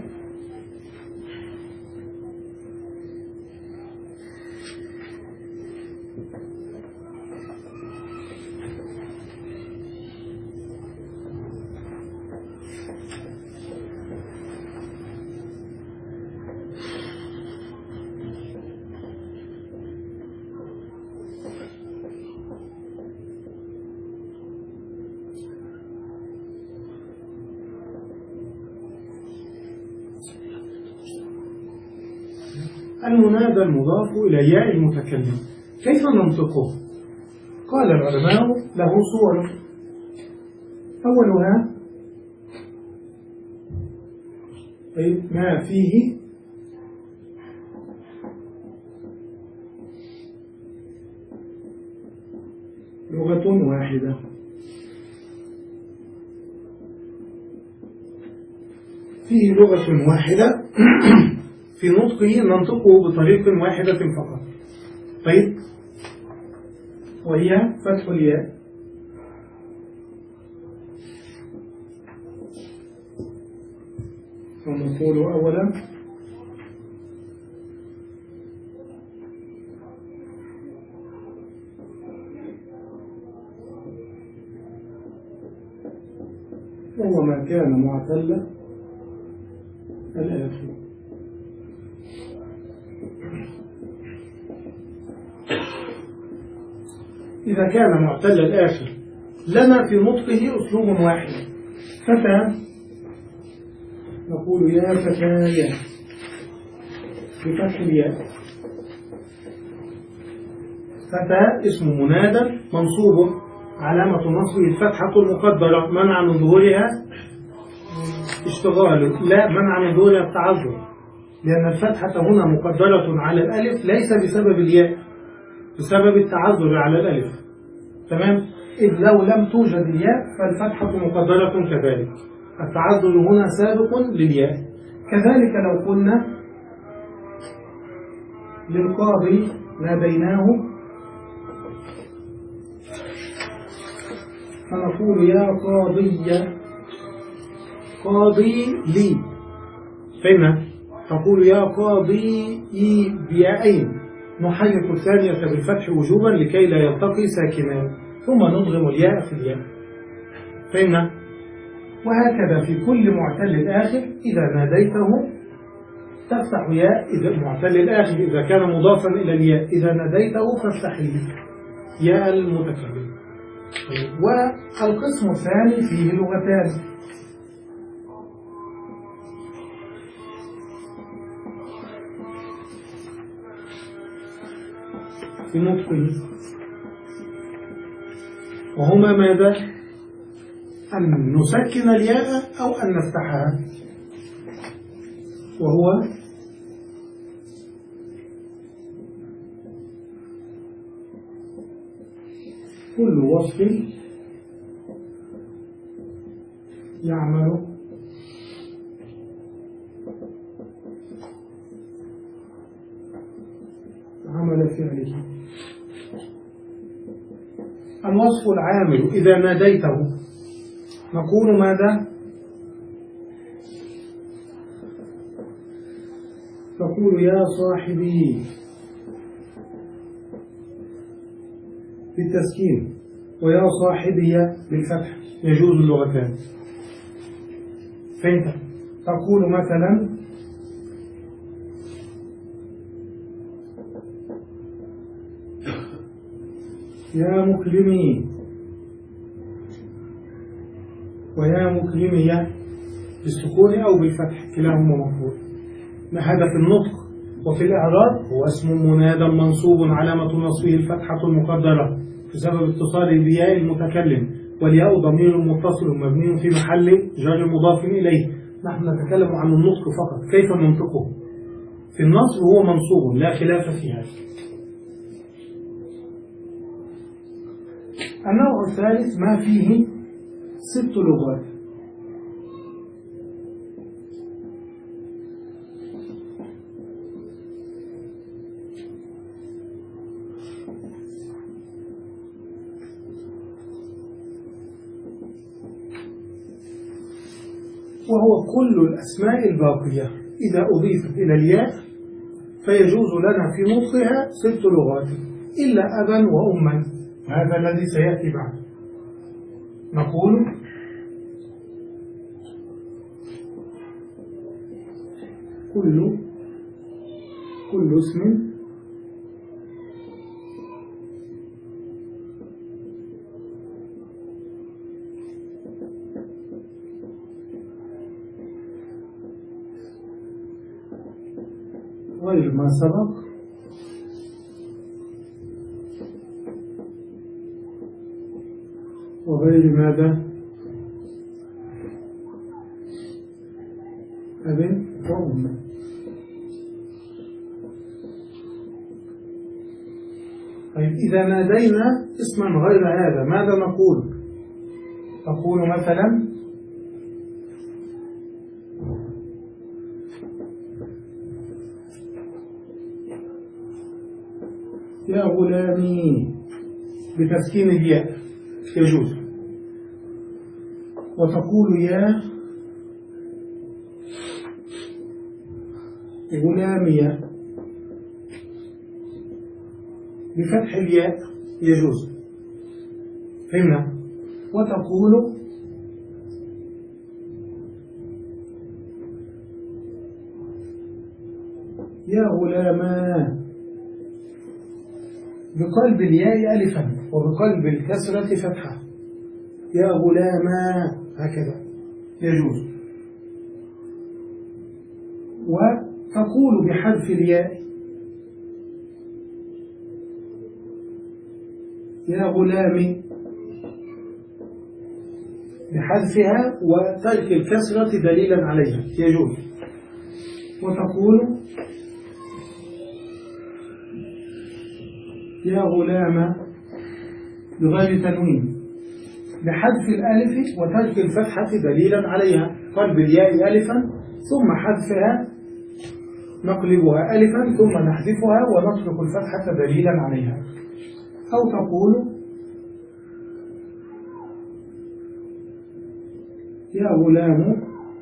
Speaker 2: المنادى المضاف إلى ياء المتكلم، كيف ننطقه؟ قال العلماء له صور. أولها ما فيه لغة واحدة، فيه لغة واحدة في نطقه ننطقه بطريق واحدة فقط. طيب، وهي فتح الياء، ونقول أولا وهو ما كان معتل الآخر. إذا كان معتل الآخر لنا في نطقه أسلوب واحد. فتى نقول يا فتايا بفتح الياء. فتى اسم منادى منصوب، علامة نصبه الفتحة المقدرة، منع من ظهورها اشتغال، لا منع من ظهورها التعذر، لأن الفتحة هنا مقدرة على الألف ليس بسبب الياء، بسبب التعذر على الألف. تمام؟ إذ لو لم توجد الياء فالفتحة مقدرة كذلك، التعذر هنا سابق للياء. كذلك لو قلنا للقاضي ناديناه فنقول يا قاضي، قاضي لي، فهمنا؟ تقول يا قاضي بيائين، نحرك الثانية بالفتح وجوبا لكي لا يلتقي ساكنان، ثم نضغم الياء في الياء. فهمنا؟ وهكذا في كل معتل الآخر إذا ناديته تفتح ياء، إذا معتل الآخر إذا كان مضافا إلى الياء إذا ناديته فافتح ياء المتكلم. والقسم الثاني فيه لغتان، في نطقه، وهما ماذا؟ أن نسكن الياء أو أن نفتحها، وهو كل وصف يعمل عمل فعله. الوصف العامل إذا ناديته نقول ماذا؟ تقول يا صاحبي بالتسكين ويا صاحبي بالفتح، يجوز اللغتان. فانت تقول مثلا يا مكرمي ويا مكرمي بالسكون أو بالفتح، كلاهما مفعول. هذا في النطق. وفي الإعراب هو اسم منادى منصوب علامة نصبه الفتحة المقدرة بسبب اتصال بياء المتكلم، والياء ضمير متصل مبني في محل جر مضاف إليه. نحن نتكلم عن النطق فقط، كيف ننطقه. في النصب هو منصوب لا خلاف في هذا. النوع الثالث ما فيه ست لغات. وهو كل الأسماء الباقية إذا أضيفت إلى الياء فيجوز لنا في نطقها ست لغات إلا أبا وأما، هذا الذي سيأتي بعد. نقول كل كل اسم غير ما سبق وغير ماذا أب وأم. طيب إذا نادينا اسما غير هذا ماذا نقول؟ تقول مثلا يا غلامي بتسكين الياء يجوز. وتقول يا غلامي بفتح الياء يجوز. فهمنا؟ وتقول يا غلاما بقلب الياء ألفا وبقلب الكسرة فتحة، يا غلاما هكذا يجوز. وتقول بحذف الياء يا غلامي بحذفها وترك الكسرة دليلا عليها يجوز. وتقول يا غلام بغير تنوين بحذف الألف وترك الفتحة دليلا عليها، قلب الياء ألفا ثم حذفها نقلبها ألفا ثم نحذفها ونترك الفتحة دليلا عليها. أو تقول يا غلام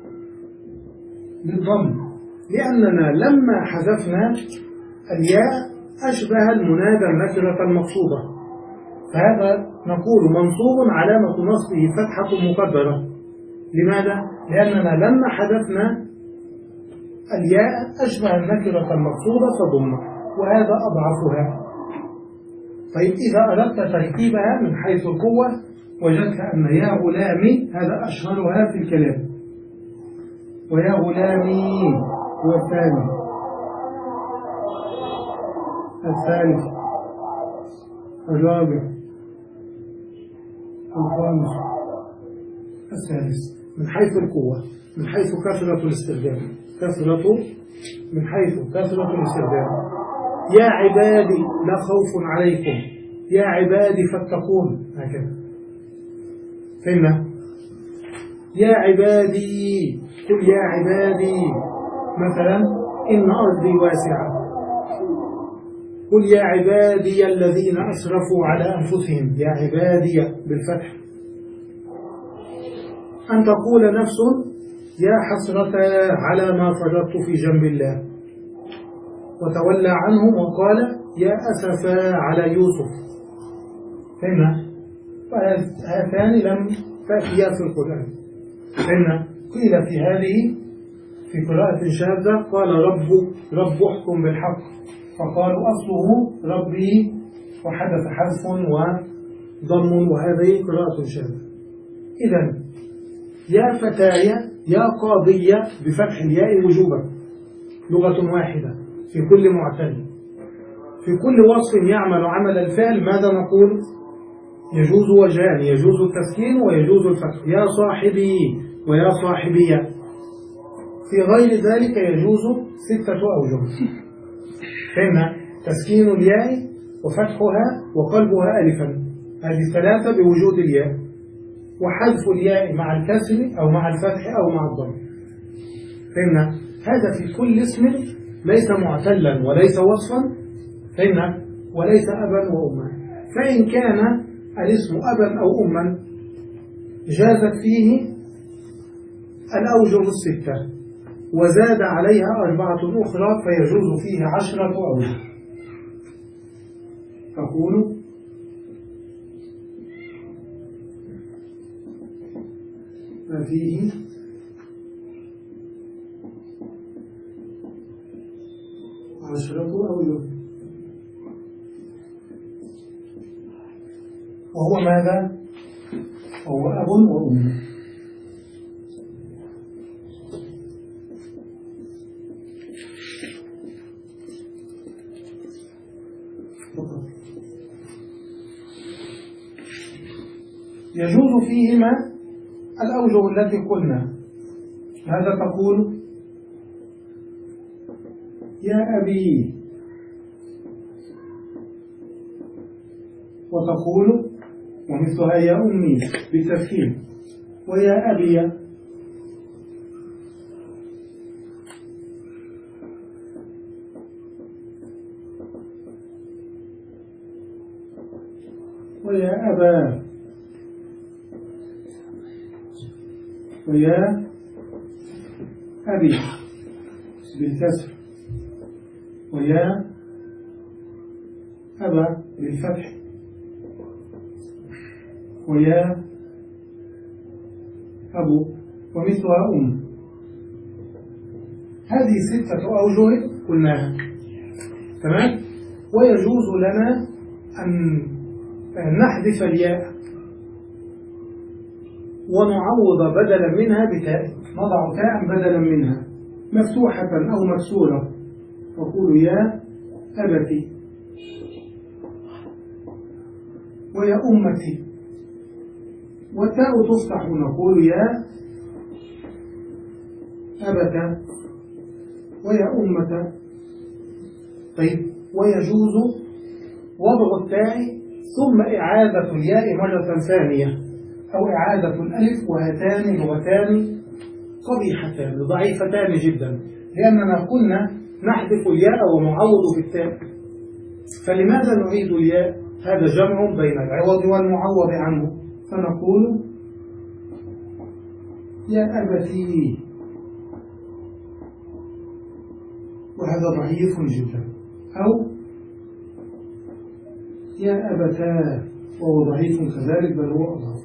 Speaker 2: بالضم، لأننا لما حذفنا الياء أشبه المنادى النكرة المقصودة، فهذا نقول منصوب علامة نصبه فتحة مقدرة. لماذا؟ لأننا لما حذفنا الياء أشبه النكرة المقصودة فضم، وهذا أضعفها. طيب إذا أردت ترتيبها من حيث القوة وجدت أن يا غلامي هذا أشهرها في الكلام، ويا غلامي هو الثاني، الثالث، الرابع، الخامس، السادس، من حيث القوة، من حيث كثرة الاستخدام، كثرة من حيث كثرة الاستخدام. يا عبادي لا خوف عليكم، يا عبادي فاتقون، هكذا. فهمنا؟ يا عبادي، قل يا عبادي مثلا إن أرضي واسعة، قل يا عبادي الذين أسرفوا على أنفسهم، يا عبادي بالفتح. أن تقول نفس يا حسرة على ما فرطت في جنب الله، وتولى عنهم وقال يا أسفا على يوسف. فهمنا؟ هاتان لم تأتيا في القرآن. فهمنا؟ قيل في هذه في قراءة شاذة قال رب رب احكم بالحق، فقالوا أصله ربي وحدث حذف وضم، وهذه قراءة شاذة. إذن يا فتايا يا قاضية بفتح الياء وجوبا، لغة واحدة في كل معتل. في كل وصف يعمل عمل الفعل ماذا نقول؟ يجوز وجهان، يجوز التسكين ويجوز الفتح، يا صاحبي ويا صاحبية. في غير ذلك يجوز ستة أوجه. فهمنا؟ تسكين الياء وفتحها وقلبها ألفا، هذه الثلاثة بوجود الياء، وحذف الياء مع الكسر أو مع الفتح أو مع الضم. فهمنا؟ هذا في كل اسم ليس معتلا وليس وصفا، فهمنا؟ وليس أبا وأما. فإن كان الاسم أبا أو أما جازت فيه الأوجه الستة، وزاد عليها أربعة أخرى فيجوز فيه عشرة أوجه. تقول ففيه عشرة أوجه، وهو ماذا؟ هو أب وأم. يجوز فيهما الأوجه التي قلنا. هذا تقول يا أبي، وتقول ومثلها يا أمي بالتسكين، ويا أبي. ويا أبا، ويا أبي بالكسر، ويا أبا بالفتح، ويا أبو، ومثلها أم. هذه ستة أوجه قلناها، تمام؟ ويجوز لنا أن نحذف الياء ونعوض بدلا منها بتاء، نضع تاء بدلا منها مفتوحة أو مكسورة، نقول يا أبتي ويا أمتي، والتاء تفتح نقول يا أبتا ويا أمتا. طيب، ويجوز وضع التاء ثم إعادة الياء مرة ثانية، أو إعادة الألف، وهاتان لغتان قبيحتان ضعيفتان جدا، لأننا قلنا نحذف الياء ونعوض بالتاء، فلماذا نعيد الياء؟ هذا جمع بين العوض والمعوض عنه، فنقول يا أبتي، وهذا ضعيف جدا، أو يا أبتا، وهو ضعيف كذلك بل هو أضعف.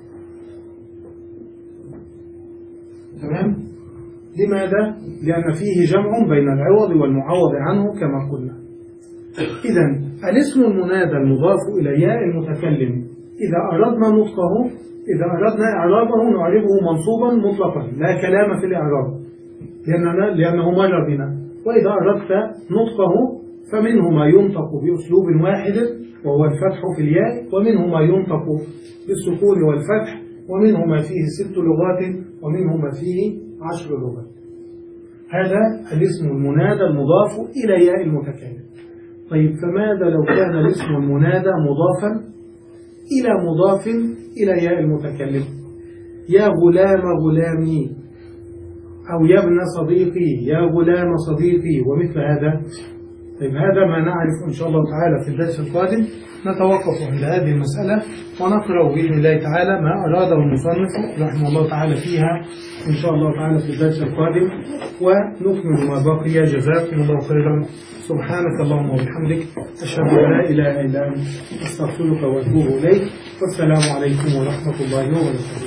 Speaker 2: تمام؟ لماذا؟ لأن فيه جمع بين العوض والمعوض عنه كما قلنا. إذن الاسم المنادى المضاف إلى ياء المتكلم إذا أردنا نطقه، إذا أردنا إعرابه نعربه منصوبا مطلقا لا كلام في الإعراب، لأننا لأنه مر بنا. وإذا أردت نطقه فمنه ما ينطق بأسلوب واحد وهو الفتح في الياء، ومنه ما ينطق بالسكون والفتح، ومنه ما فيه ست لغات، ومنه ما فيه عشر لغات. هذا الاسم المنادى المضاف إلى ياء المتكلم. طيب، فماذا لو كان الاسم المنادى مضافا إلى مضاف إلى ياء المتكلم؟ يا غلام غلامي، أو يا ابن صديقي، يا غلام صديقي، ومثل هذا. طيب هذا ما نعرف إن شاء الله تعالى. في الدرس القادم نتوقف عند هذه المسألة ونقرأ بإذن الله تعالى ما أراده المصنف رحمه الله تعالى فيها إن شاء الله تعالى في الدرس القادم، ونكمل ما بقي. جزاكم الله خيرا. سبحانك اللهم وبحمدك، أشهد أن لا إله إلا أنت، أستغفرك وأتوب إليك. والسلام عليكم ورحمة الله وبركاته.